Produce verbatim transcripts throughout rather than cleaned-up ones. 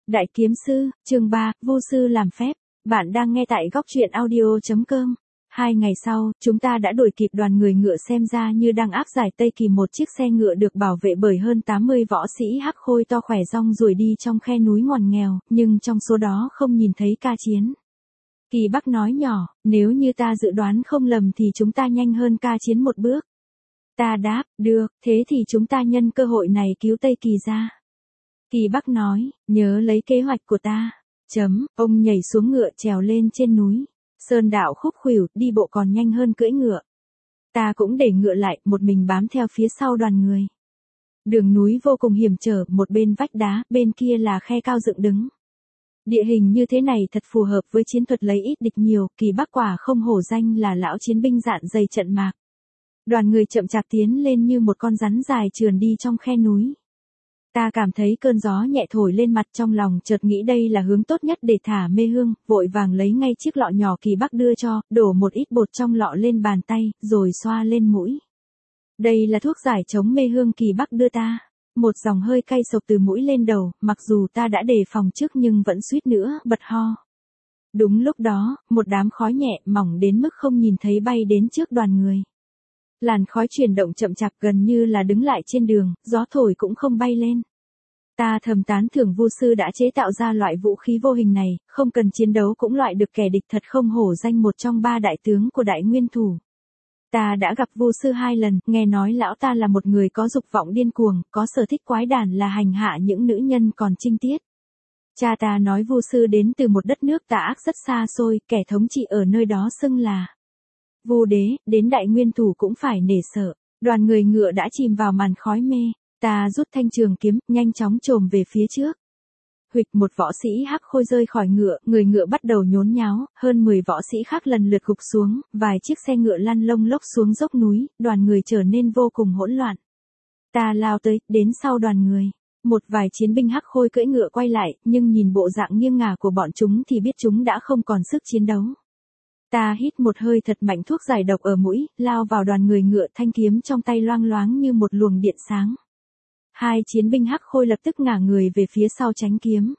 Đại kiếm sư, chương ba, vô sư làm phép. Bạn đang nghe tại góc truyện audio.com. Hai ngày sau, chúng ta đã đuổi kịp đoàn người ngựa xem ra như đang áp giải Tây Kỳ, một chiếc xe ngựa được bảo vệ bởi hơn tám mươi võ sĩ hắc khôi to khỏe rong ruổi đi trong khe núi ngoằn nghèo, nhưng trong số đó không nhìn thấy ca chiến. Kỳ Bắc nói nhỏ, nếu như ta dự đoán không lầm thì chúng ta nhanh hơn ca chiến một bước. Ta đáp, được, thế thì chúng ta nhân cơ hội này cứu Tây Kỳ ra. Kỳ Bắc nói, nhớ lấy kế hoạch của ta. Chấm, ông nhảy xuống ngựa trèo lên trên núi. Sơn đạo khúc khuỷu, đi bộ còn nhanh hơn cưỡi ngựa. Ta cũng để ngựa lại, một mình bám theo phía sau đoàn người. Đường núi vô cùng hiểm trở, một bên vách đá, bên kia là khe cao dựng đứng. Địa hình như thế này thật phù hợp với chiến thuật lấy ít địch nhiều, Kỳ Bắc quả không hổ danh là lão chiến binh dạn dày trận mạc. Đoàn người chậm chạp tiến lên như một con rắn dài trườn đi trong khe núi. Ta cảm thấy cơn gió nhẹ thổi lên mặt, trong lòng chợt nghĩ đây là hướng tốt nhất để thả mê hương, vội vàng lấy ngay chiếc lọ nhỏ Kỳ Bắc đưa cho, đổ một ít bột trong lọ lên bàn tay, rồi xoa lên mũi. Đây là thuốc giải chống mê hương Kỳ Bắc đưa ta. Một dòng hơi cay xộc từ mũi lên đầu, mặc dù ta đã đề phòng trước nhưng vẫn suýt nữa bật ho. Đúng lúc đó, một đám khói nhẹ mỏng đến mức không nhìn thấy bay đến trước đoàn người. Làn khói chuyển động chậm chạp gần như là đứng lại trên đường, gió thổi cũng không bay lên. Ta thầm tán thưởng Vu sư đã chế tạo ra loại vũ khí vô hình này, không cần chiến đấu cũng loại được kẻ địch, thật không hổ danh một trong ba đại tướng của Đại Nguyên Thủ. Ta đã gặp Vu sư hai lần, nghe nói lão ta là một người có dục vọng điên cuồng, có sở thích quái đản là hành hạ những nữ nhân còn trinh tiết. Cha ta nói Vu sư đến từ một đất nước tà ác rất xa xôi, kẻ thống trị ở nơi đó xưng là Vu đế, đến Đại Nguyên Thủ cũng phải nể sợ. Đoàn người ngựa đã chìm vào màn khói mê. Ta rút thanh trường kiếm, nhanh chóng chồm về phía trước. Huỵch, một võ sĩ hắc khôi rơi khỏi ngựa, người ngựa bắt đầu nhốn nháo, hơn mười võ sĩ khác lần lượt gục xuống, vài chiếc xe ngựa lăn lông lốc xuống dốc núi, đoàn người trở nên vô cùng hỗn loạn. Ta lao tới, đến sau đoàn người. Một vài chiến binh hắc khôi cưỡi ngựa quay lại, nhưng nhìn bộ dạng nghiêng ngả của bọn chúng thì biết chúng đã không còn sức chiến đấu. Ta hít một hơi thật mạnh thuốc giải độc ở mũi, lao vào đoàn người ngựa, thanh kiếm trong tay loang loáng như một luồng điện sáng. Hai chiến binh hắc khôi lập tức ngả người về phía sau tránh kiếm.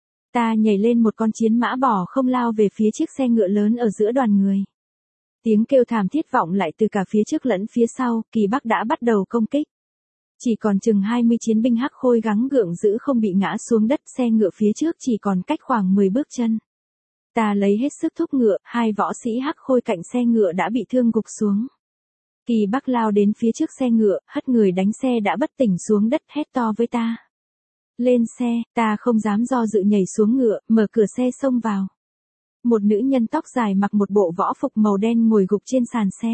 Ta nhảy lên một con chiến mã bò không lao về phía chiếc xe ngựa lớn ở giữa đoàn người. Tiếng kêu thảm thiết vọng lại từ cả phía trước lẫn phía sau, Kỳ Bắc đã bắt đầu công kích. Chỉ còn chừng hai mươi chiến binh hắc khôi gắng gượng giữ không bị ngã xuống đất, xe ngựa phía trước chỉ còn cách khoảng mười bước chân. Ta lấy hết sức thúc ngựa, hai võ sĩ hắc khôi cạnh xe ngựa đã bị thương gục xuống. Kỳ Bắc lao đến phía trước xe ngựa, hất người đánh xe đã bất tỉnh xuống đất, hét to với ta. Lên xe, ta không dám do dự nhảy xuống ngựa, mở cửa xe xông vào. Một nữ nhân tóc dài mặc một bộ võ phục màu đen ngồi gục trên sàn xe.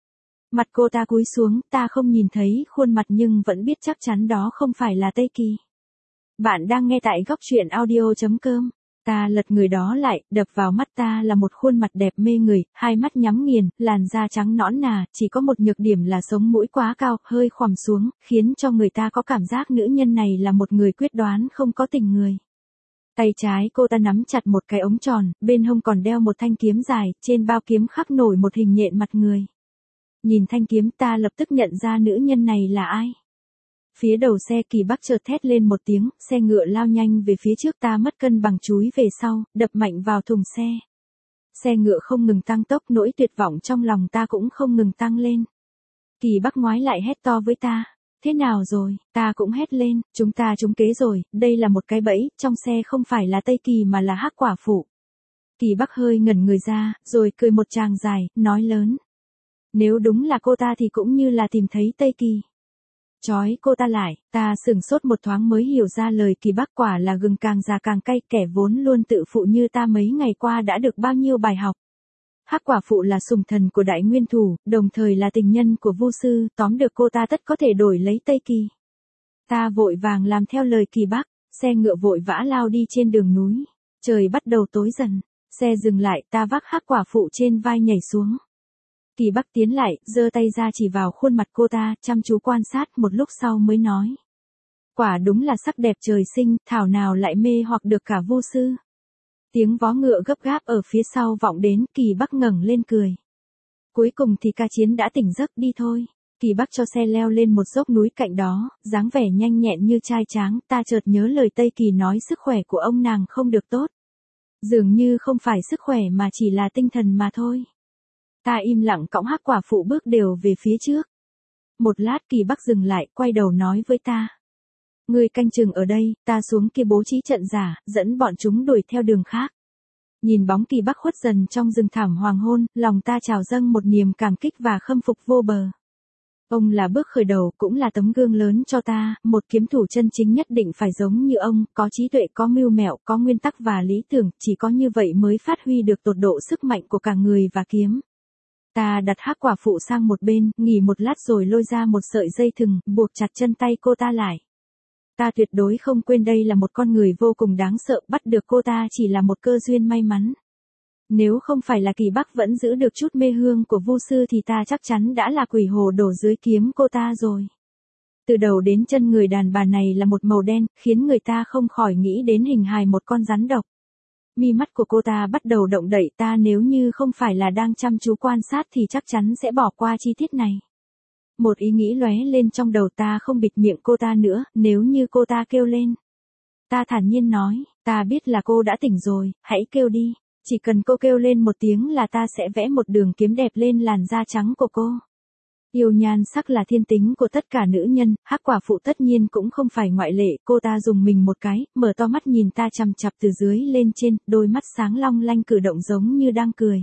Mặt cô ta cúi xuống, ta không nhìn thấy khuôn mặt nhưng vẫn biết chắc chắn đó không phải là Tây Kỳ. Bạn đang nghe tại góc truyện audio.com. Ta lật người đó lại, đập vào mắt ta là một khuôn mặt đẹp mê người, hai mắt nhắm nghiền, làn da trắng nõn nà, chỉ có một nhược điểm là sống mũi quá cao, hơi khoằm xuống, khiến cho người ta có cảm giác nữ nhân này là một người quyết đoán không có tình người. Tay trái cô ta nắm chặt một cái ống tròn, bên hông còn đeo một thanh kiếm dài, trên bao kiếm khắc nổi một hình nhện mặt người. Nhìn thanh kiếm ta lập tức nhận ra nữ nhân này là ai. Phía đầu xe Kỳ Bắc chợt thét lên một tiếng, xe ngựa lao nhanh về phía trước, ta mất cân bằng chúi về sau, đập mạnh vào thùng xe. Xe ngựa không ngừng tăng tốc, nỗi tuyệt vọng trong lòng ta cũng không ngừng tăng lên. Kỳ Bắc ngoái lại hét to với ta. Thế nào rồi? Ta cũng hét lên, chúng ta trúng kế rồi, đây là một cái bẫy, trong xe không phải là Tây Kỳ mà là hắc quả phụ. Kỳ Bắc hơi ngẩn người ra, rồi cười một tràng dài, nói lớn. Nếu đúng là cô ta thì cũng như là tìm thấy Tây Kỳ. Chói cô ta lại, ta sửng sốt một thoáng mới hiểu ra lời Kỳ Bắc, quả là gừng càng già càng cay, kẻ vốn luôn tự phụ như ta mấy ngày qua đã được bao nhiêu bài học. Hắc quả phụ là sủng thần của Đại Nguyên Thủ, đồng thời là tình nhân của Vu sư, tóm được cô ta tất có thể đổi lấy Tây Kỳ. Ta vội vàng làm theo lời Kỳ Bắc, xe ngựa vội vã lao đi trên đường núi. Trời bắt đầu tối dần, xe dừng lại, ta vác hắc quả phụ trên vai nhảy xuống. Kỳ Bắc tiến lại, giơ tay ra chỉ vào khuôn mặt cô ta, chăm chú quan sát một lúc sau mới nói. Quả đúng là sắc đẹp trời sinh, thảo nào lại mê hoặc được cả Vu sư. Tiếng vó ngựa gấp gáp ở phía sau vọng đến, Kỳ Bắc ngẩng lên cười. Cuối cùng thì ca chiến đã tỉnh giấc, đi thôi. Kỳ Bắc cho xe leo lên một dốc núi cạnh đó, dáng vẻ nhanh nhẹn như trai tráng, ta chợt nhớ lời Tây Kỳ nói sức khỏe của ông nàng không được tốt. Dường như không phải sức khỏe mà chỉ là tinh thần mà thôi. Ta im lặng cõng Hắc Quả Phụ bước đều về phía trước. Một lát Kỳ Bắc dừng lại, quay đầu nói với ta. Ngươi canh chừng ở đây, ta xuống kia bố trí trận giả, dẫn bọn chúng đuổi theo đường khác. Nhìn bóng Kỳ Bắc khuất dần trong rừng thảm hoàng hôn, lòng ta trào dâng một niềm cảm kích và khâm phục vô bờ. Ông là bước khởi đầu, cũng là tấm gương lớn cho ta, một kiếm thủ chân chính nhất định phải giống như ông, có trí tuệ, có mưu mẹo, có nguyên tắc và lý tưởng, chỉ có như vậy mới phát huy được tột độ sức mạnh của cả người và kiếm. Ta đặt Hắc Quả Phụ sang một bên, nghỉ một lát rồi lôi ra một sợi dây thừng, buộc chặt chân tay cô ta lại. Ta tuyệt đối không quên đây là một con người vô cùng đáng sợ, bắt được cô ta chỉ là một cơ duyên may mắn. Nếu không phải là Kỳ Bắc vẫn giữ được chút mê hương của Vu sư thì ta chắc chắn đã là quỷ hồ đổ dưới kiếm cô ta rồi. Từ đầu đến chân người đàn bà này là một màu đen, khiến người ta không khỏi nghĩ đến hình hài một con rắn độc. Mi mắt của cô ta bắt đầu động đậy, ta nếu như không phải là đang chăm chú quan sát thì chắc chắn sẽ bỏ qua chi tiết này. Một ý nghĩ lóe lên trong đầu ta, không bịt miệng cô ta nữa, nếu như cô ta kêu lên. Ta thản nhiên nói, ta biết là cô đã tỉnh rồi, hãy kêu đi. Chỉ cần cô kêu lên một tiếng là ta sẽ vẽ một đường kiếm đẹp lên làn da trắng của cô. Yêu nhan sắc là thiên tính của tất cả nữ nhân, Hắc Quả Phụ tất nhiên cũng không phải ngoại lệ. Cô ta dùng mình một cái, mở to mắt nhìn ta chằm chằm từ dưới lên trên, đôi mắt sáng long lanh cử động giống như đang cười.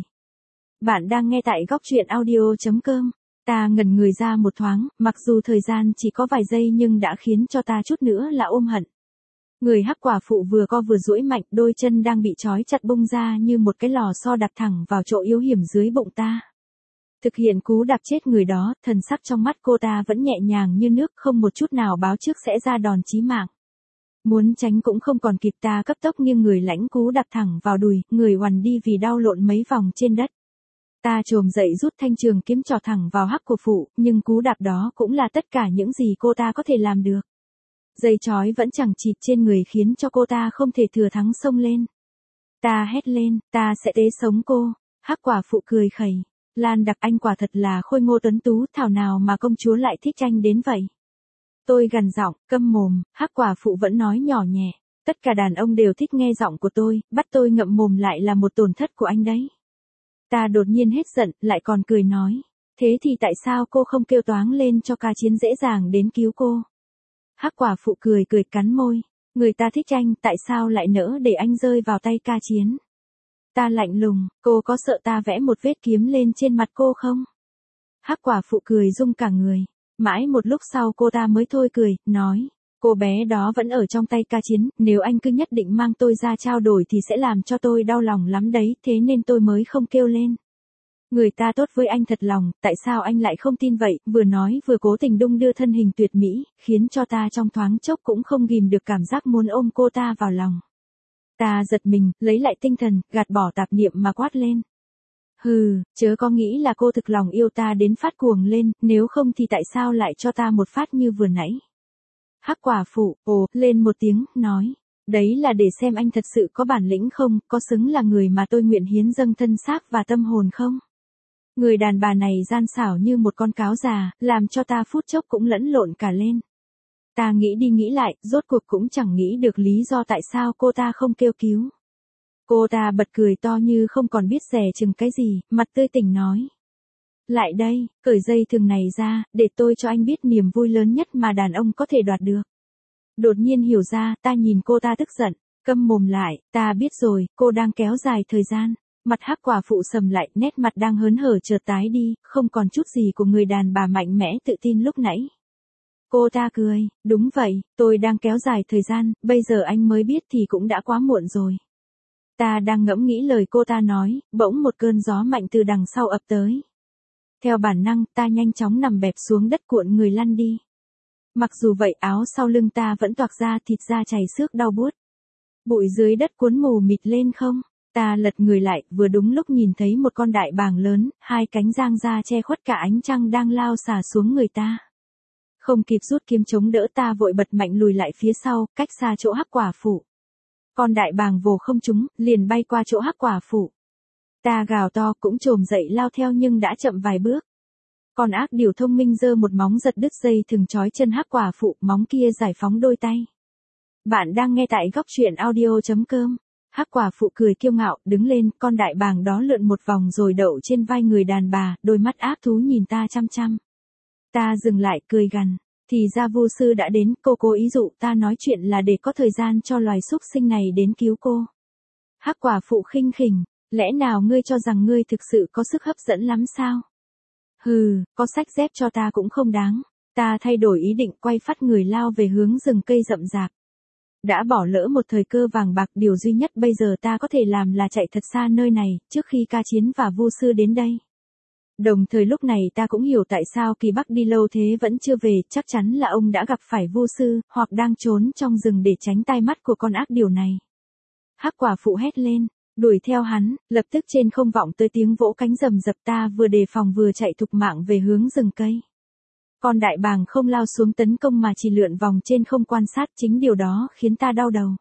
Bạn đang nghe tại góc truyện audio chấm com. Ta ngẩn người ra một thoáng, mặc dù thời gian chỉ có vài giây nhưng đã khiến cho ta chút nữa là ôm hận. Người Hắc Quả Phụ vừa co vừa duỗi mạnh, đôi chân đang bị trói chặt bung ra như một cái lò xo đặt thẳng vào chỗ yếu hiểm dưới bụng ta. Thực hiện cú đạp chết người đó, thần sắc trong mắt cô ta vẫn nhẹ nhàng như nước, không một chút nào báo trước sẽ ra đòn chí mạng. Muốn tránh cũng không còn kịp, ta cấp tốc nghiêng người lãnh cú đạp thẳng vào đùi, người oằn đi vì đau lộn mấy vòng trên đất. Ta chồm dậy rút thanh trường kiếm trỏ thẳng vào Hắc Quả Phụ, nhưng cú đạp đó cũng là tất cả những gì cô ta có thể làm được. Dây trói vẫn chẳng chịt trên người khiến cho cô ta không thể thừa thắng xông lên. Ta hét lên, ta sẽ tế sống cô. Hắc Quả Phụ cười khẩy. Lan Đặc, anh quả thật là khôi ngô tuấn tú, thảo nào mà công chúa lại thích anh đến vậy. Tôi gằn giọng, câm mồm. Hắc Quả Phụ vẫn nói nhỏ nhẹ. Tất cả đàn ông đều thích nghe giọng của tôi, bắt tôi ngậm mồm lại là một tổn thất của anh đấy. Ta đột nhiên hết giận, lại còn cười nói. Thế thì tại sao cô không kêu toáng lên cho ca chiến dễ dàng đến cứu cô? Hắc Quả Phụ cười cười cắn môi. Người ta thích anh, tại sao lại nỡ để anh rơi vào tay ca chiến? Ta lạnh lùng, cô có sợ ta vẽ một vết kiếm lên trên mặt cô không? Hắc Quả Phụ cười rung cả người. Mãi một lúc sau cô ta mới thôi cười, nói. Cô bé đó vẫn ở trong tay ca chiến, nếu anh cứ nhất định mang tôi ra trao đổi thì sẽ làm cho tôi đau lòng lắm đấy, thế nên tôi mới không kêu lên. Người ta tốt với anh thật lòng, tại sao anh lại không tin vậy? Vừa nói vừa cố tình đung đưa thân hình tuyệt mỹ, khiến cho ta trong thoáng chốc cũng không ghìm được cảm giác muốn ôm cô ta vào lòng. Ta giật mình, lấy lại tinh thần, gạt bỏ tạp niệm mà quát lên. Hừ, chớ có nghĩ là cô thực lòng yêu ta đến phát cuồng lên, nếu không thì tại sao lại cho ta một phát như vừa nãy? Hắc Quả Phụ, ồ, lên một tiếng, nói. Đấy là để xem anh thật sự có bản lĩnh không, có xứng là người mà tôi nguyện hiến dâng thân xác và tâm hồn không? Người đàn bà này gian xảo như một con cáo già, làm cho ta phút chốc cũng lẫn lộn cả lên. Ta nghĩ đi nghĩ lại, rốt cuộc cũng chẳng nghĩ được lý do tại sao cô ta không kêu cứu. Cô ta bật cười to như không còn biết dè chừng cái gì, mặt tươi tỉnh nói. Lại đây, cởi dây thừng này ra, để tôi cho anh biết niềm vui lớn nhất mà đàn ông có thể đoạt được. Đột nhiên hiểu ra, ta nhìn cô ta tức giận, câm mồm lại, ta biết rồi, cô đang kéo dài thời gian. Mặt Hắc Quả Phụ sầm lại, nét mặt đang hớn hở chợt tái đi, không còn chút gì của người đàn bà mạnh mẽ tự tin lúc nãy. Cô ta cười, đúng vậy, tôi đang kéo dài thời gian, bây giờ anh mới biết thì cũng đã quá muộn rồi. Ta đang ngẫm nghĩ lời cô ta nói, bỗng một cơn gió mạnh từ đằng sau ập tới. Theo bản năng, ta nhanh chóng nằm bẹp xuống đất cuộn người lăn đi. Mặc dù vậy áo sau lưng ta vẫn toạc ra, thịt da chảy xước đau buốt. Bụi dưới đất cuốn mù mịt lên không? Ta lật người lại, vừa đúng lúc nhìn thấy một con đại bàng lớn, hai cánh giang ra che khuất cả ánh trăng đang lao xả xuống người ta. Không kịp rút kiếm chống đỡ, ta vội bật mạnh lùi lại phía sau, cách xa chỗ Hắc Quả Phụ. Con đại bàng vồ không trúng, liền bay qua chỗ Hắc Quả Phụ. Ta gào to cũng chồm dậy lao theo nhưng đã chậm vài bước. Con ác điều thông minh giơ một móng giật đứt dây thừng trói chân Hắc quả phụ, móng kia giải phóng đôi tay. Bạn đang nghe tại góc truyện audio.com. Hắc quả phụ cười kiêu ngạo, đứng lên, con đại bàng đó lượn một vòng rồi đậu trên vai người đàn bà, đôi mắt ác thú nhìn ta chăm chăm. Ta dừng lại, cười gằn. Thì ra Vu sư đã đến, cô cố ý dụ ta nói chuyện là để có thời gian cho loài súc sinh này đến cứu cô. Hắc quả phụ khinh khỉnh, lẽ nào ngươi cho rằng ngươi thực sự có sức hấp dẫn lắm sao? Hừ, có sách dép cho ta cũng không đáng. Ta thay đổi ý định, quay phát người lao về hướng rừng cây rậm rạp. Đã bỏ lỡ một thời cơ vàng bạc, điều duy nhất bây giờ ta có thể làm là chạy thật xa nơi này, trước khi Ca Chiến và Vu sư đến đây. Đồng thời lúc này ta cũng hiểu tại sao Kỳ Bắc đi lâu thế vẫn chưa về, chắc chắn là ông đã gặp phải Vu sư, hoặc đang trốn trong rừng để tránh tai mắt của con ác điều này. Hắc quả phụ hét lên, đuổi theo hắn, lập tức trên không vọng tới tiếng vỗ cánh rầm rập, ta vừa đề phòng vừa chạy thục mạng về hướng rừng cây. Con đại bàng không lao xuống tấn công mà chỉ lượn vòng trên không quan sát, chính điều đó khiến ta đau đầu.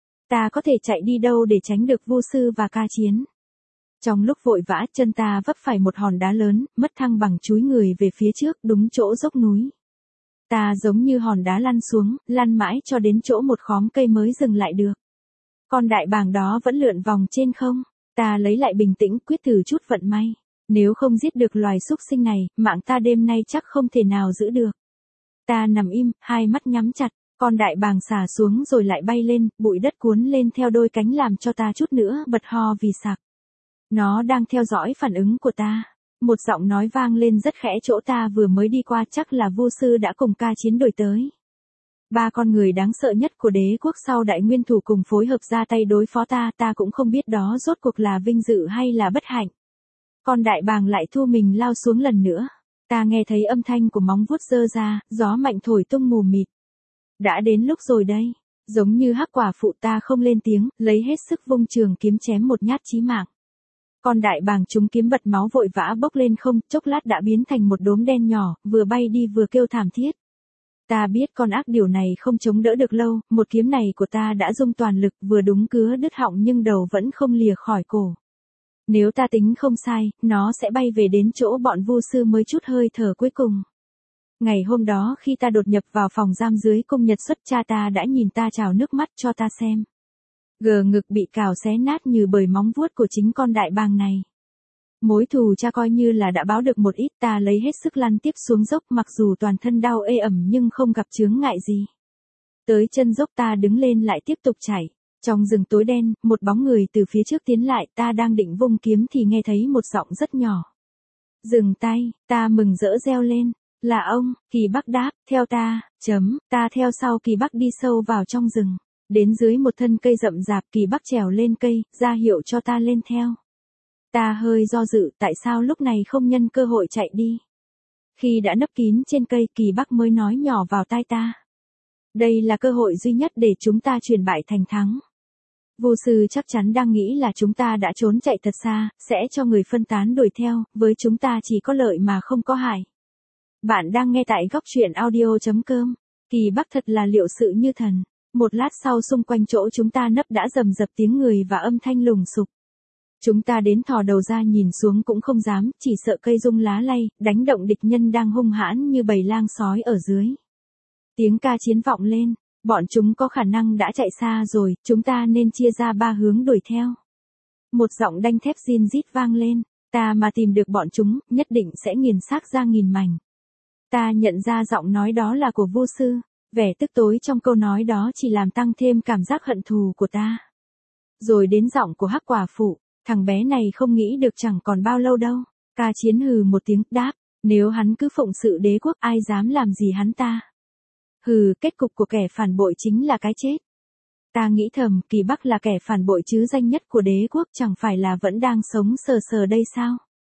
Ta có thể chạy đi đâu để tránh được Vu sư và Ca Chiến? Trong lúc vội vã, chân ta vấp phải một hòn đá lớn, mất thăng bằng chúi người về phía trước, đúng chỗ dốc núi. Ta giống như hòn đá lăn xuống, lăn mãi cho đến chỗ một khóm cây mới dừng lại được. Con đại bàng đó vẫn lượn vòng trên không. Ta lấy lại bình tĩnh, quyết thử chút vận may. Nếu không giết được loài súc sinh này, mạng ta đêm nay chắc không thể nào giữ được. Ta nằm im, hai mắt nhắm chặt, con đại bàng xả xuống rồi lại bay lên, bụi đất cuốn lên theo đôi cánh làm cho ta chút nữa bật ho vì sặc. Nó đang theo dõi phản ứng của ta. Một giọng nói vang lên rất khẽ chỗ ta vừa mới đi qua, chắc là Vu sư đã cùng Ca Chiến đuổi tới. Ba con người đáng sợ nhất của đế quốc sau đại nguyên thủ cùng phối hợp ra tay đối phó ta, ta cũng không biết đó rốt cuộc là vinh dự hay là bất hạnh. Con đại bàng lại thu mình lao xuống lần nữa. Ta nghe thấy âm thanh của móng vuốt giơ ra, gió mạnh thổi tung mù mịt. Đã đến lúc rồi đây. Giống như Hắc quả phụ, ta không lên tiếng, lấy hết sức vung trường kiếm chém một nhát chí mạng. Con đại bàng trúng kiếm bật máu vội vã bốc lên không, chốc lát đã biến thành một đốm đen nhỏ, vừa bay đi vừa kêu thảm thiết. Ta biết con ác điều này không chống đỡ được lâu, một kiếm này của ta đã dùng toàn lực, vừa đúng cứa đứt họng nhưng đầu vẫn không lìa khỏi cổ. Nếu ta tính không sai, nó sẽ bay về đến chỗ bọn Vu sư mới chút hơi thở cuối cùng. Ngày hôm đó khi ta đột nhập vào phòng giam dưới cung Nhật Xuất, cha ta đã nhìn ta trào nước mắt cho ta xem. Gờ ngực bị cào xé nát như bởi móng vuốt của chính con đại bàng này. Mối thù cha coi như là đã báo được một ít, ta lấy hết sức lăn tiếp xuống dốc, mặc dù toàn thân đau ê ẩm nhưng không gặp chướng ngại gì. Tới chân dốc ta đứng lên lại tiếp tục chạy. Trong rừng tối đen, một bóng người từ phía trước tiến lại, ta đang định vung kiếm thì nghe thấy một giọng rất nhỏ. Dừng tay, ta mừng rỡ reo lên. Là ông, Kỳ Bắc đáp, theo ta, chấm, ta theo sau Kỳ Bắc đi sâu vào trong rừng. Đến dưới một thân cây rậm rạp, Kỳ Bắc trèo lên cây, ra hiệu cho ta lên theo. Ta hơi do dự, tại sao lúc này không nhân cơ hội chạy đi. Khi đã nấp kín trên cây, Kỳ Bắc mới nói nhỏ vào tai ta. Đây là cơ hội duy nhất để chúng ta chuyển bại thành thắng. Vu sư chắc chắn đang nghĩ là chúng ta đã trốn chạy thật xa, sẽ cho người phân tán đuổi theo, với chúng ta chỉ có lợi mà không có hại. Bạn đang nghe tại góc truyện audio.com. Kỳ Bắc thật là liệu sự như thần. Một lát sau xung quanh chỗ chúng ta nấp đã rầm rập tiếng người và âm thanh lùng sục. Chúng ta đến thò đầu ra nhìn xuống cũng không dám, chỉ sợ cây rung lá lay, đánh động địch nhân đang hung hãn như bầy lang sói ở dưới. Tiếng Ca Chiến vọng lên, bọn chúng có khả năng đã chạy xa rồi, chúng ta nên chia ra ba hướng đuổi theo. Một giọng đanh thép rin rít vang lên, ta mà tìm được bọn chúng, nhất định sẽ nghiền xác ra nghìn mảnh. Ta nhận ra giọng nói đó là của Vu sư, vẻ tức tối trong câu nói đó chỉ làm tăng thêm cảm giác hận thù của ta. Rồi đến giọng của Hắc quả phụ, thằng bé này không nghĩ được chẳng còn bao lâu đâu. Ca Chiến hừ một tiếng, đáp, nếu hắn cứ phụng sự đế quốc ai dám làm gì hắn ta. Hừ, kết cục của kẻ phản bội chính là cái chết. Ta nghĩ thầm, Kỳ Bắc là kẻ phản bội chứ danh nhất của đế quốc, chẳng phải là vẫn đang sống sờ sờ đây sao?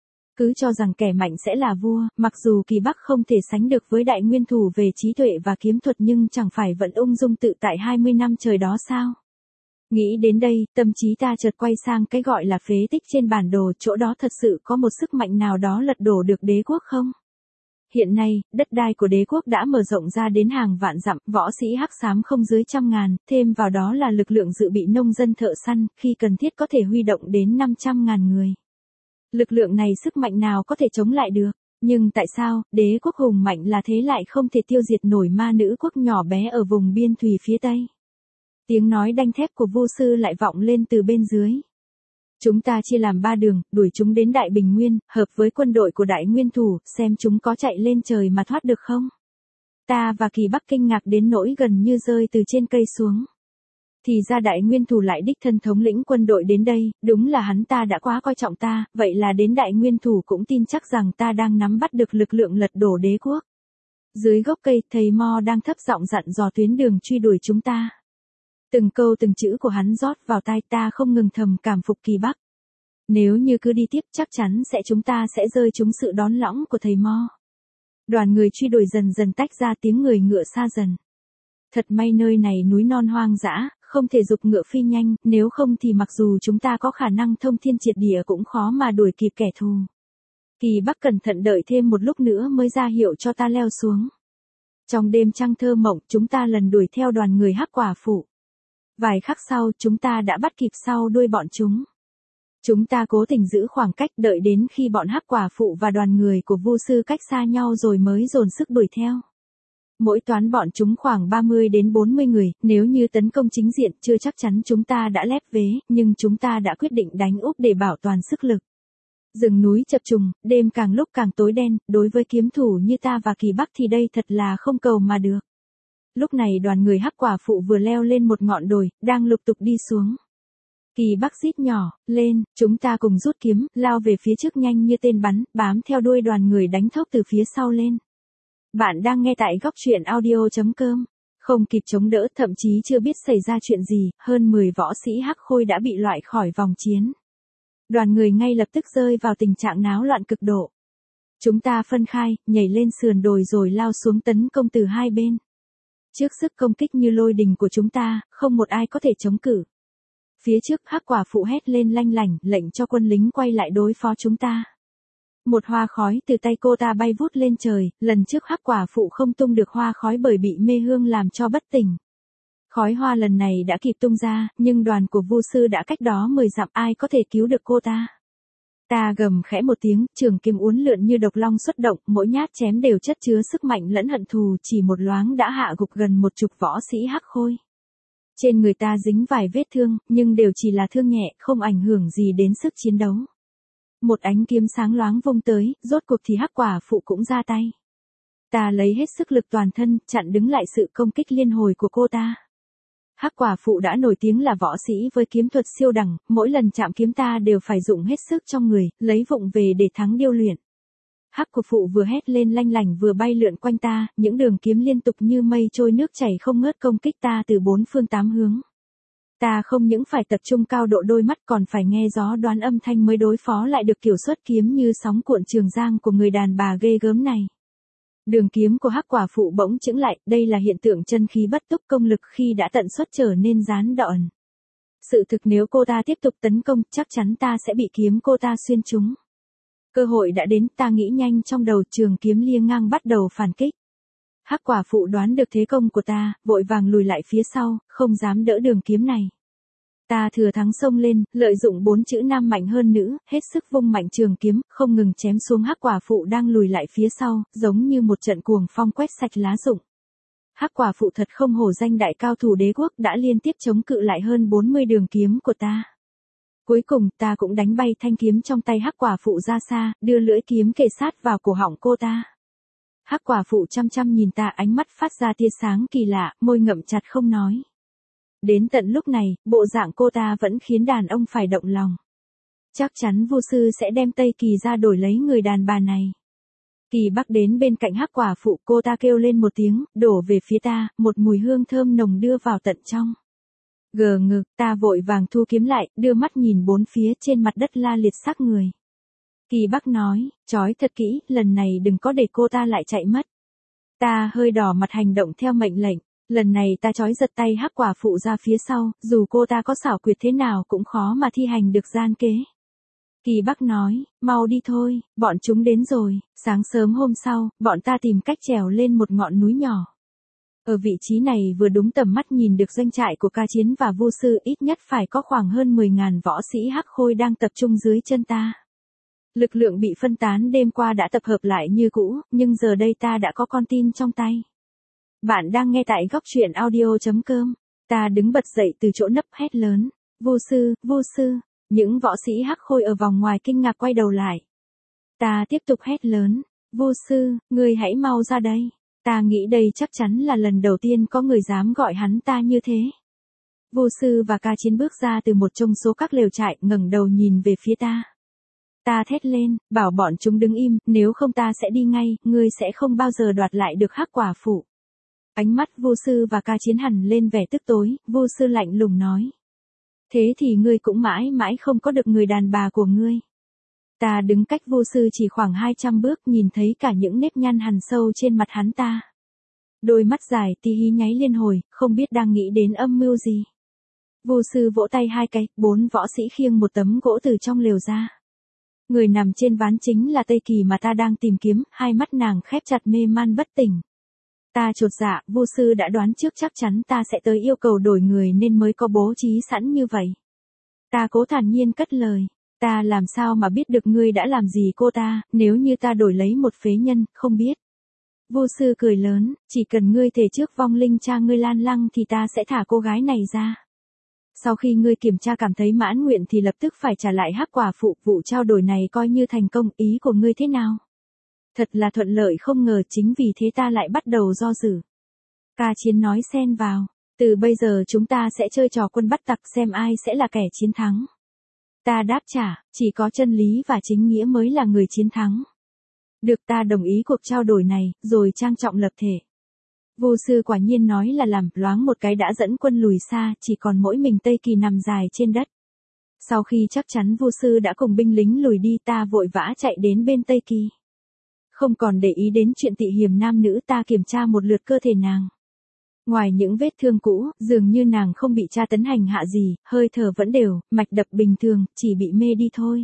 Cứ cho rằng kẻ mạnh sẽ là vua, mặc dù Kỳ Bắc không thể sánh được với đại nguyên thủ về trí tuệ và kiếm thuật nhưng chẳng phải vẫn ung dung tự tại hai mươi năm trời đó sao? Nghĩ đến đây, tâm trí ta chợt quay sang cái gọi là phế tích trên bản đồ, chỗ đó thật sự có một sức mạnh nào đó lật đổ được đế quốc không? Hiện nay, đất đai của đế quốc đã mở rộng ra đến hàng vạn dặm, võ sĩ hắc xám không dưới trăm ngàn, thêm vào đó là lực lượng dự bị nông dân thợ săn, khi cần thiết có thể huy động đến năm trăm ngàn người. Lực lượng này sức mạnh nào có thể chống lại được? Nhưng tại sao, đế quốc hùng mạnh là thế lại không thể tiêu diệt nổi ma nữ quốc nhỏ bé ở vùng biên thùy phía Tây? Tiếng nói đanh thép của Vu sư lại vọng lên từ bên dưới. Chúng ta chia làm ba đường, đuổi chúng đến Đại Bình Nguyên, hợp với quân đội của Đại Nguyên Thủ, xem chúng có chạy lên trời mà thoát được không? Ta và Kỳ Bắc kinh ngạc đến nỗi gần như rơi từ trên cây xuống. Thì ra Đại Nguyên Thủ lại đích thân thống lĩnh quân đội đến đây, đúng là hắn ta đã quá coi trọng ta, vậy là đến Đại Nguyên Thủ cũng tin chắc rằng ta đang nắm bắt được lực lượng lật đổ đế quốc. Dưới gốc cây, thầy Mo đang thấp giọng dặn dò tuyến đường truy đuổi chúng ta. Từng câu từng chữ của hắn rót vào tai ta không ngừng thầm cảm phục Kỳ Bắc. Nếu như cứ đi tiếp chắc chắn sẽ chúng ta sẽ rơi trúng sự đón lõng của thầy Mo. Đoàn người truy đuổi dần dần tách ra, tiếng người ngựa xa dần. Thật may nơi này núi non hoang dã, không thể giục ngựa phi nhanh, nếu không thì mặc dù chúng ta có khả năng thông thiên triệt địa cũng khó mà đuổi kịp kẻ thù. Kỳ Bắc cẩn thận đợi thêm một lúc nữa mới ra hiệu cho ta leo xuống. Trong đêm trăng thơ mộng, chúng ta lần đuổi theo đoàn người Hắc Quả Phụ. Vài khắc sau, chúng ta đã bắt kịp sau đuôi bọn chúng. Chúng ta cố tình giữ khoảng cách, đợi đến khi bọn Hắc Quả Phụ và đoàn người của Vu sư cách xa nhau rồi mới dồn sức đuổi theo. Mỗi toán bọn chúng khoảng ba mươi đến bốn mươi người, nếu như tấn công chính diện chưa chắc chắn chúng ta đã lép vế, nhưng chúng ta đã quyết định đánh úp để bảo toàn sức lực. Rừng núi chập trùng, đêm càng lúc càng tối đen, đối với kiếm thủ như ta và Kỳ Bắc thì đây thật là không cầu mà được. Lúc này đoàn người Hắc Quả Phụ vừa leo lên một ngọn đồi, đang lục tục đi xuống. Kỳ Bắc rít nhỏ lên, chúng ta cùng rút kiếm, lao về phía trước nhanh như tên bắn, bám theo đuôi đoàn người đánh thốc từ phía sau lên. Bạn đang nghe tại góc truyện audio chấm com. Không kịp chống đỡ, thậm chí chưa biết xảy ra chuyện gì, hơn mười võ sĩ Hắc Khôi đã bị loại khỏi vòng chiến. Đoàn người ngay lập tức rơi vào tình trạng náo loạn cực độ. Chúng ta phân khai, nhảy lên sườn đồi rồi lao xuống tấn công từ hai bên. Trước sức công kích như lôi đình của chúng ta, không một ai có thể chống cự. Phía trước Hắc Quả Phụ hét lên lanh lảnh, lệnh cho quân lính quay lại đối phó chúng ta. Một hoa khói từ tay cô ta bay vút lên trời, lần trước Hắc Quả Phụ không tung được hoa khói bởi bị mê hương làm cho bất tỉnh. Khói hoa lần này đã kịp tung ra, nhưng đoàn của Vu sư đã cách đó mười dặm, ai có thể cứu được cô ta. Ta gầm khẽ một tiếng, trường kiếm uốn lượn như độc long xuất động, mỗi nhát chém đều chất chứa sức mạnh lẫn hận thù, chỉ một loáng đã hạ gục gần một chục võ sĩ Hắc Khôi. Trên người ta dính vài vết thương, nhưng đều chỉ là thương nhẹ, không ảnh hưởng gì đến sức chiến đấu. Một ánh kiếm sáng loáng vung tới, rốt cuộc thì Hắc Quả Phụ cũng ra tay. Ta lấy hết sức lực toàn thân, chặn đứng lại sự công kích liên hồi của cô ta. Hắc Quả Phụ đã nổi tiếng là võ sĩ với kiếm thuật siêu đẳng, mỗi lần chạm kiếm ta đều phải dụng hết sức trong người, lấy vụng về để thắng điêu luyện. Hắc Quả Phụ vừa hét lên lanh lảnh vừa bay lượn quanh ta, những đường kiếm liên tục như mây trôi nước chảy không ngớt công kích ta từ bốn phương tám hướng. Ta không những phải tập trung cao độ đôi mắt còn phải nghe gió đoán âm thanh mới đối phó lại được kiểu xuất kiếm như sóng cuộn trường giang của người đàn bà ghê gớm này. Đường kiếm của Hắc Quả Phụ bỗng chững lại, đây là hiện tượng chân khí bất túc, công lực khi đã tận xuất trở nên gián đoạn. Sự thực nếu cô ta tiếp tục tấn công, chắc chắn ta sẽ bị kiếm cô ta xuyên trúng. Cơ hội đã đến, ta nghĩ nhanh trong đầu, trường kiếm liêng ngang bắt đầu phản kích. Hắc Quả Phụ đoán được thế công của ta, vội vàng lùi lại phía sau, không dám đỡ đường kiếm này. Ta thừa thắng xông lên, lợi dụng bốn chữ nam mạnh hơn nữ, hết sức vung mạnh trường kiếm, không ngừng chém xuống Hắc Quả Phụ đang lùi lại phía sau, giống như một trận cuồng phong quét sạch lá rụng. Hắc Quả Phụ thật không hổ danh đại cao thủ đế quốc, đã liên tiếp chống cự lại hơn bốn mươi đường kiếm của ta. Cuối cùng ta cũng đánh bay thanh kiếm trong tay Hắc Quả Phụ ra xa, đưa lưỡi kiếm kề sát vào cổ họng cô ta. Hắc Quả Phụ chăm chăm nhìn ta, ánh mắt phát ra tia sáng kỳ lạ, môi ngậm chặt không nói. Đến tận lúc này, bộ dạng cô ta vẫn khiến đàn ông phải động lòng. Chắc chắn Vu sư sẽ đem Tây Kỳ ra đổi lấy người đàn bà này. Kỳ Bắc đến bên cạnh Hắc Quả Phụ, cô ta kêu lên một tiếng, đổ về phía ta, một mùi hương thơm nồng đưa vào tận trong. Gờ ngực, ta vội vàng thu kiếm lại, đưa mắt nhìn bốn phía, trên mặt đất la liệt xác người. Kỳ Bắc nói, trói thật kỹ, lần này đừng có để cô ta lại chạy mất. Ta hơi đỏ mặt hành động theo mệnh lệnh, lần này ta trói giật tay Hắc Quả Phụ ra phía sau, dù cô ta có xảo quyệt thế nào cũng khó mà thi hành được gian kế. Kỳ Bắc nói, mau đi thôi, bọn chúng đến rồi. Sáng sớm hôm sau, bọn ta tìm cách trèo lên một ngọn núi nhỏ. Ở vị trí này vừa đúng tầm mắt nhìn được doanh trại của Ca Chiến và Vu sư, ít nhất phải có khoảng hơn mười ngàn võ sĩ Hắc Khôi đang tập trung dưới chân ta. Lực lượng bị phân tán đêm qua đã tập hợp lại như cũ, nhưng giờ đây ta đã có con tin trong tay. Bạn đang nghe tại góc truyện audio.com. Ta đứng bật dậy từ chỗ nấp hét lớn. Vô sư, vô sư. Những võ sĩ hắc khôi ở vòng ngoài kinh ngạc quay đầu lại. Ta tiếp tục hét lớn. Vô sư, ngươi hãy mau ra đây. Ta nghĩ đây chắc chắn là lần đầu tiên có người dám gọi hắn ta như thế. Vô sư và ca chiến bước ra từ một trong số các lều trại, ngẩng đầu nhìn về phía ta. Ta thét lên, bảo bọn chúng đứng im, nếu không ta sẽ đi ngay, ngươi sẽ không bao giờ đoạt lại được hắc quả phụ. Ánh mắt vô sư và ca chiến hẳn lên vẻ tức tối, vô sư lạnh lùng nói. Thế thì ngươi cũng mãi mãi không có được người đàn bà của ngươi. Ta đứng cách vô sư chỉ khoảng hai trăm bước, nhìn thấy cả những nếp nhăn hằn sâu trên mặt hắn ta. Đôi mắt dài tí hí nháy liên hồi, không biết đang nghĩ đến âm mưu gì. Vô sư vỗ tay hai cái, bốn võ sĩ khiêng một tấm gỗ từ trong lều ra. Người nằm trên ván chính là Tây Kỳ mà ta đang tìm kiếm, hai mắt nàng khép chặt mê man bất tỉnh. Ta chột dạ, vô sư đã đoán trước chắc chắn ta sẽ tới yêu cầu đổi người nên mới có bố trí sẵn như vậy. Ta cố thản nhiên cất lời, ta làm sao mà biết được ngươi đã làm gì cô ta, nếu như ta đổi lấy một phế nhân, không biết. Vô sư cười lớn, chỉ cần ngươi thề trước vong linh cha ngươi Lan Lăng thì ta sẽ thả cô gái này ra. Sau khi ngươi kiểm tra cảm thấy mãn nguyện thì lập tức phải trả lại hắc quả phụ, vụ trao đổi này coi như thành công, ý của ngươi thế nào? Thật là thuận lợi không ngờ, chính vì thế ta lại bắt đầu do dự. Ca chiến nói xen vào, từ bây giờ chúng ta sẽ chơi trò quân bắt tặc xem ai sẽ là kẻ chiến thắng. Ta đáp trả, chỉ có chân lý và chính nghĩa mới là người chiến thắng. Được, ta đồng ý cuộc trao đổi này, rồi trang trọng lập thể. Vô sư quả nhiên nói là làm, loáng một cái đã dẫn quân lùi xa, chỉ còn mỗi mình Tây Kỳ nằm dài trên đất. Sau khi chắc chắn vô sư đã cùng binh lính lùi đi, ta vội vã chạy đến bên Tây Kỳ. Không còn để ý đến chuyện tị hiềm nam nữ, ta kiểm tra một lượt cơ thể nàng. Ngoài những vết thương cũ, dường như nàng không bị tra tấn hành hạ gì, hơi thở vẫn đều, mạch đập bình thường, chỉ bị mê đi thôi.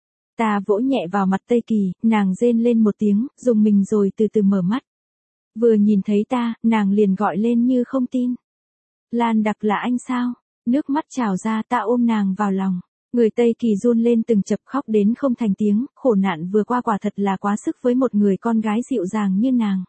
Ta vỗ nhẹ vào mặt Tây Kỳ, nàng rên lên một tiếng, dùng mình rồi từ từ mở mắt. Vừa nhìn thấy ta, nàng liền gọi lên như không tin. Lan Đặc là anh sao? Nước mắt trào ra, ta ôm nàng vào lòng. Người Tây Kỳ run lên từng chập, khóc đến không thành tiếng, khổ nạn vừa qua quả thật là quá sức với một người con gái dịu dàng như nàng.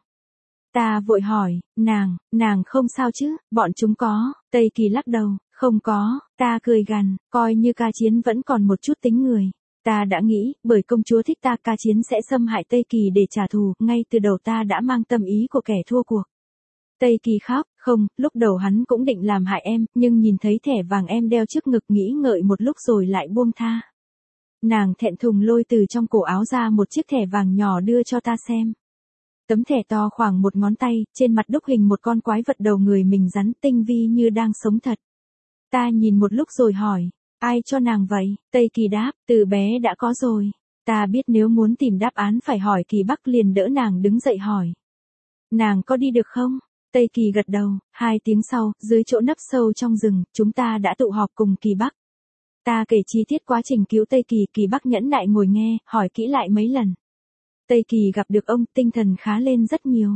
Ta vội hỏi, nàng, nàng không sao chứ, bọn chúng có, Tây Kỳ lắc đầu, không có, ta cười gằn, coi như ca chiến vẫn còn một chút tính người. Ta đã nghĩ, bởi công chúa thích ta, ca chiến sẽ xâm hại Tây Kỳ để trả thù, ngay từ đầu ta đã mang tâm ý của kẻ thua cuộc. Tây Kỳ khóc, không, lúc đầu hắn cũng định làm hại em, nhưng nhìn thấy thẻ vàng em đeo trước ngực nghĩ ngợi một lúc rồi lại buông tha. Nàng thẹn thùng lôi từ trong cổ áo ra một chiếc thẻ vàng nhỏ đưa cho ta xem. Tấm thẻ to khoảng một ngón tay, trên mặt đúc hình một con quái vật đầu người mình rắn tinh vi như đang sống thật. Ta nhìn một lúc rồi hỏi, ai cho nàng vậy? Tây Kỳ đáp, từ bé đã có rồi. Ta biết nếu muốn tìm đáp án phải hỏi Kỳ Bắc, liền đỡ nàng đứng dậy hỏi. Nàng có đi được không? Tây Kỳ gật đầu, hai tiếng sau, dưới chỗ nấp sâu trong rừng, chúng ta đã tụ họp cùng Kỳ Bắc. Ta kể chi tiết quá trình cứu Tây Kỳ, Kỳ Bắc nhẫn nại ngồi nghe, hỏi kỹ lại mấy lần. Tây Kỳ gặp được ông, tinh thần khá lên rất nhiều.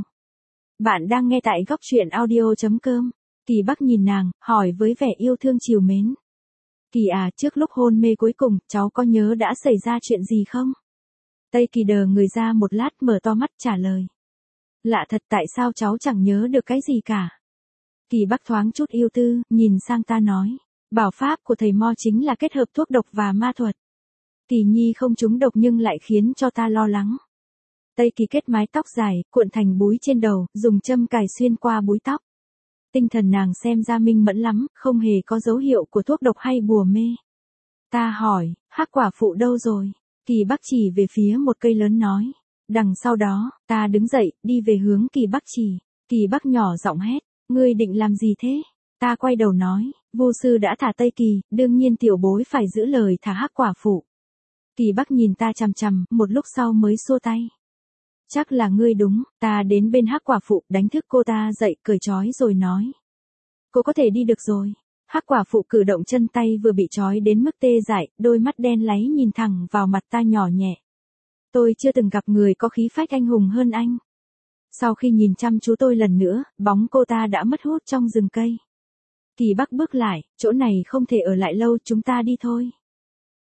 Bạn đang nghe tại góc truyện audio.com. Kỳ Bắc nhìn nàng, hỏi với vẻ yêu thương trìu mến. Kỳ à, trước lúc hôn mê cuối cùng, cháu có nhớ đã xảy ra chuyện gì không? Tây Kỳ đờ người ra một lát, mở to mắt trả lời. Lạ thật, tại sao cháu chẳng nhớ được cái gì cả? Kỳ Bắc thoáng chút yêu tư, nhìn sang ta nói. Bảo pháp của thầy Mo chính là kết hợp thuốc độc và ma thuật. Kỳ Nhi không trúng độc nhưng lại khiến cho ta lo lắng. Tây Kỳ kết mái tóc dài, cuộn thành búi trên đầu, dùng châm cài xuyên qua búi tóc. Tinh thần nàng xem ra minh mẫn lắm, không hề có dấu hiệu của thuốc độc hay bùa mê. Ta hỏi, hắc quả phụ đâu rồi? Kỳ Bắc chỉ về phía một cây lớn nói. Đằng sau đó, ta đứng dậy, đi về hướng Kỳ Bắc chỉ. Kỳ Bắc nhỏ giọng hét, ngươi định làm gì thế? Ta quay đầu nói, vô sư đã thả Tây Kỳ, đương nhiên tiểu bối phải giữ lời thả hắc quả phụ. Kỳ Bắc nhìn ta chằm chằm, một lúc sau mới xua tay. Chắc là ngươi đúng, ta đến bên hắc quả phụ, đánh thức cô ta dậy, cởi trói rồi nói. Cô có thể đi được rồi. Hắc quả phụ cử động chân tay vừa bị trói đến mức tê dại, đôi mắt đen láy nhìn thẳng vào mặt ta nhỏ nhẹ. Tôi chưa từng gặp người có khí phách anh hùng hơn anh. Sau khi nhìn chăm chú tôi lần nữa, bóng cô ta đã mất hút trong rừng cây. Kỳ Bắc bước lại, chỗ này không thể ở lại lâu, chúng ta đi thôi.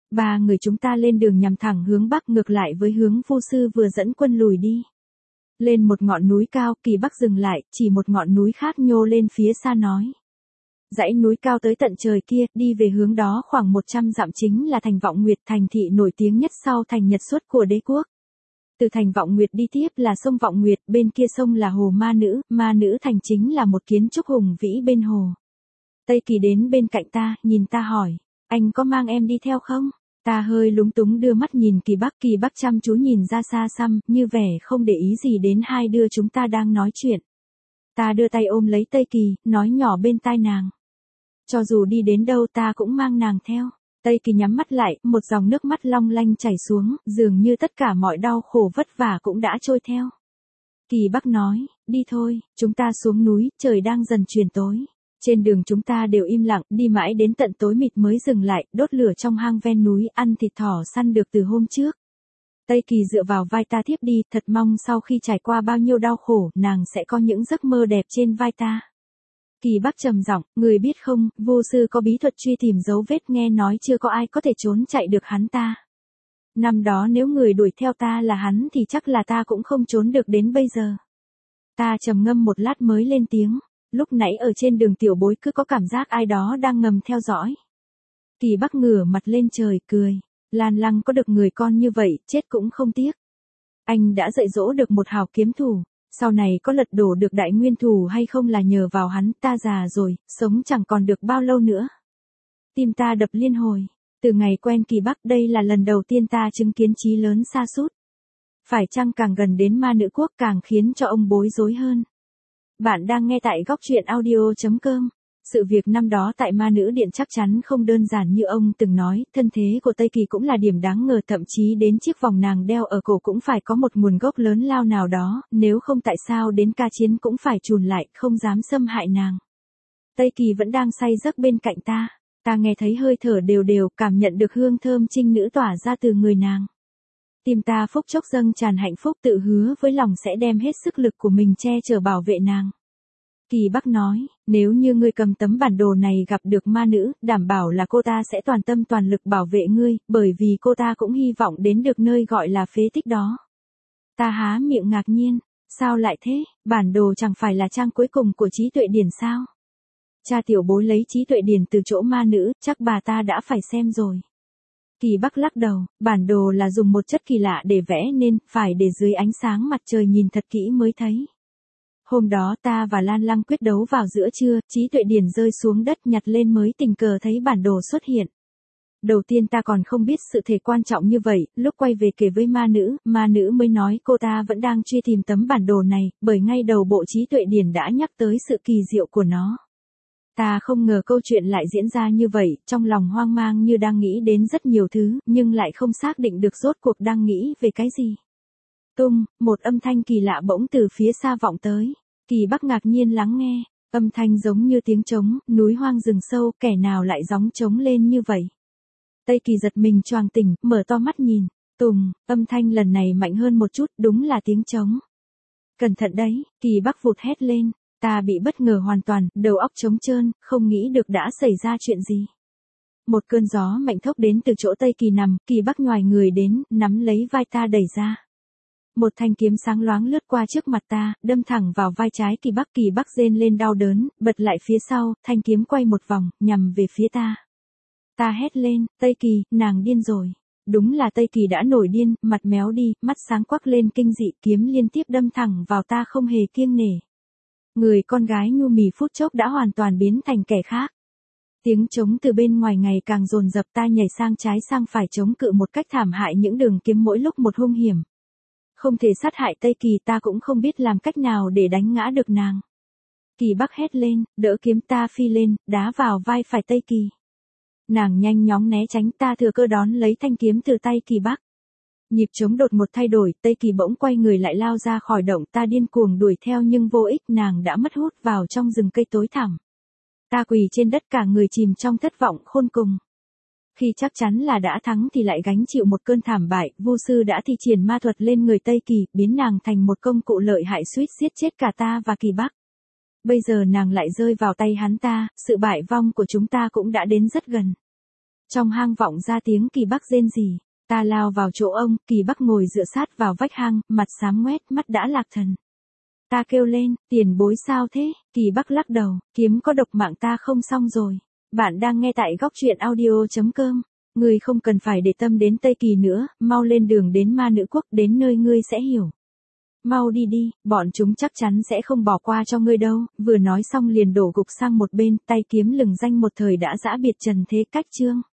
Ba người chúng ta lên đường nhằm thẳng hướng bắc ngược lại với hướng Vu sư vừa dẫn quân lùi đi. Lên một ngọn núi cao, Kỳ Bắc dừng lại, chỉ một ngọn núi khác nhô lên phía xa nói. Dãy núi cao tới tận trời kia, đi về hướng đó khoảng một trăm dặm chính là thành Vọng Nguyệt, thành thị nổi tiếng nhất sau thành Nhật Xuất của đế quốc. Từ thành Vọng Nguyệt đi tiếp là sông Vọng Nguyệt, bên kia sông là hồ Ma Nữ, Ma Nữ thành chính là một kiến trúc hùng vĩ bên hồ. Tây Kỳ đến bên cạnh ta, nhìn ta hỏi, anh có mang em đi theo không? Ta hơi lúng túng đưa mắt nhìn Kỳ Bắc, Kỳ Bắc chăm chú nhìn ra xa xăm, như vẻ không để ý gì đến hai đứa chúng ta đang nói chuyện. Ta đưa tay ôm lấy Tây Kỳ, nói nhỏ bên tai nàng. Cho dù đi đến đâu ta cũng mang nàng theo. Tây Kỳ nhắm mắt lại, một dòng nước mắt long lanh chảy xuống, dường như tất cả mọi đau khổ vất vả cũng đã trôi theo. Kỳ Bắc nói, đi thôi, chúng ta xuống núi, trời đang dần chuyển tối. Trên đường chúng ta đều im lặng, đi mãi đến tận tối mịt mới dừng lại, đốt lửa trong hang ven núi, ăn thịt thỏ săn được từ hôm trước. Tây Kỳ dựa vào vai ta tiếp đi, thật mong sau khi trải qua bao nhiêu đau khổ, nàng sẽ có những giấc mơ đẹp trên vai ta. Kỳ Bắc trầm giọng, người biết không, Vô sư có bí thuật truy tìm dấu vết, nghe nói chưa có ai có thể trốn chạy được hắn ta. Năm đó nếu người đuổi theo ta là hắn thì chắc là ta cũng không trốn được đến bây giờ. Ta trầm ngâm một lát mới lên tiếng, lúc nãy ở trên đường tiểu bối cứ có cảm giác ai đó đang ngầm theo dõi. Kỳ Bắc ngửa mặt lên trời cười, Lan Lăng có được người con như vậy, chết cũng không tiếc. Anh đã dạy dỗ được một hào kiếm thủ. Sau này có lật đổ được đại nguyên thủ hay không là nhờ vào hắn, ta già rồi, sống chẳng còn được bao lâu nữa. Tim ta đập liên hồi, từ ngày quen Kỳ Bắc đây là lần đầu tiên ta chứng kiến chí lớn sa sút. Phải chăng càng gần đến Ma Nữ Quốc càng khiến cho ông bối rối hơn. Bạn đang nghe tại góc truyện audio chấm com. Sự việc năm đó tại Ma Nữ Điện chắc chắn không đơn giản như ông từng nói, thân thế của Tây Kỳ cũng là điểm đáng ngờ, thậm chí đến chiếc vòng nàng đeo ở cổ cũng phải có một nguồn gốc lớn lao nào đó, nếu không tại sao đến ca chiến cũng phải chùn lại, không dám xâm hại nàng. Tây Kỳ vẫn đang say giấc bên cạnh ta, ta nghe thấy hơi thở đều đều, cảm nhận được hương thơm trinh nữ tỏa ra từ người nàng. Tim ta phút chốc dâng tràn hạnh phúc, tự hứa với lòng sẽ đem hết sức lực của mình che chở bảo vệ nàng. Kỳ Bắc nói, nếu như ngươi cầm tấm bản đồ này gặp được ma nữ, đảm bảo là cô ta sẽ toàn tâm toàn lực bảo vệ ngươi, bởi vì cô ta cũng hy vọng đến được nơi gọi là phế tích đó. Ta há miệng ngạc nhiên, sao lại thế, bản đồ chẳng phải là trang cuối cùng của trí tuệ điển sao? Cha tiểu bối lấy trí tuệ điển từ chỗ ma nữ, chắc bà ta đã phải xem rồi. Kỳ Bắc lắc đầu, bản đồ là dùng một chất kỳ lạ để vẽ nên, phải để dưới ánh sáng mặt trời nhìn thật kỹ mới thấy. Hôm đó ta và Lan Lăng quyết đấu vào giữa trưa, trí tuệ điển rơi xuống đất nhặt lên mới tình cờ thấy bản đồ xuất hiện. Đầu tiên ta còn không biết sự thể quan trọng như vậy, lúc quay về kể với ma nữ, ma nữ mới nói cô ta vẫn đang truy tìm tấm bản đồ này, bởi ngay đầu bộ trí tuệ điển đã nhắc tới sự kỳ diệu của nó. Ta không ngờ câu chuyện lại diễn ra như vậy, trong lòng hoang mang như đang nghĩ đến rất nhiều thứ, nhưng lại không xác định được rốt cuộc đang nghĩ về cái gì. Tung, một âm thanh kỳ lạ bỗng từ phía xa vọng tới. Kỳ Bắc ngạc nhiên lắng nghe, âm thanh giống như tiếng trống, núi hoang rừng sâu, kẻ nào lại gióng trống lên như vậy. Tây Kỳ giật mình choàng tỉnh, mở to mắt nhìn, Tùng, âm thanh lần này mạnh hơn một chút, đúng là tiếng trống. Cẩn thận đấy, Kỳ Bắc vụt hét lên, ta bị bất ngờ hoàn toàn, đầu óc trống trơn, không nghĩ được đã xảy ra chuyện gì. Một cơn gió mạnh thốc đến từ chỗ Tây Kỳ nằm, Kỳ Bắc nhoài người đến, nắm lấy vai ta đẩy ra. Một thanh kiếm sáng loáng lướt qua trước mặt ta, đâm thẳng vào vai trái Kỳ Bắc. Kỳ Bắc rên lên đau đớn, bật lại phía sau, thanh kiếm quay một vòng, nhằm về phía ta. Ta hét lên, Tây Kỳ, nàng điên rồi. Đúng là Tây Kỳ đã nổi điên, mặt méo đi, mắt sáng quắc lên kinh dị, kiếm liên tiếp đâm thẳng vào ta không hề kiêng nể. Người con gái nhu mì phút chốc đã hoàn toàn biến thành kẻ khác. Tiếng trống từ bên ngoài ngày càng dồn dập, ta nhảy sang trái sang phải chống cự một cách thảm hại những đường kiếm mỗi lúc một hung hiểm. Không thể sát hại Tây Kỳ, ta cũng không biết làm cách nào để đánh ngã được nàng. Kỳ Bắc hét lên, đỡ kiếm, ta phi lên, đá vào vai phải Tây Kỳ. Nàng nhanh chóng né tránh, ta thừa cơ đón lấy thanh kiếm từ tay Kỳ Bắc. Nhịp trống đột một thay đổi, Tây Kỳ bỗng quay người lại lao ra khỏi động, ta điên cuồng đuổi theo nhưng vô ích, nàng đã mất hút vào trong rừng cây tối thẳm. Ta quỳ trên đất cả người chìm trong thất vọng khôn cùng. Khi chắc chắn là đã thắng thì lại gánh chịu một cơn thảm bại, Vu sư đã thi triển ma thuật lên người Tây Kỳ, biến nàng thành một công cụ lợi hại suýt giết chết cả ta và Kỳ Bắc. Bây giờ nàng lại rơi vào tay hắn ta, sự bại vong của chúng ta cũng đã đến rất gần. Trong hang vọng ra tiếng Kỳ Bắc rên rỉ. Ta lao vào chỗ ông, Kỳ Bắc ngồi dựa sát vào vách hang, mặt xám ngoét, mắt đã lạc thần. Ta kêu lên, tiền bối sao thế? Kỳ Bắc lắc đầu, kiếm có độc mạng ta không xong rồi. Bạn đang nghe tại góc truyện audio.com. Ngươi không cần phải để tâm đến Tây Kỳ nữa, mau lên đường đến Ma Nữ Quốc, đến nơi ngươi sẽ hiểu. Mau đi đi, bọn chúng chắc chắn sẽ không bỏ qua cho ngươi đâu. Vừa nói xong liền đổ gục sang một bên, tay kiếm lừng danh một thời đã giã biệt trần thế cách chương.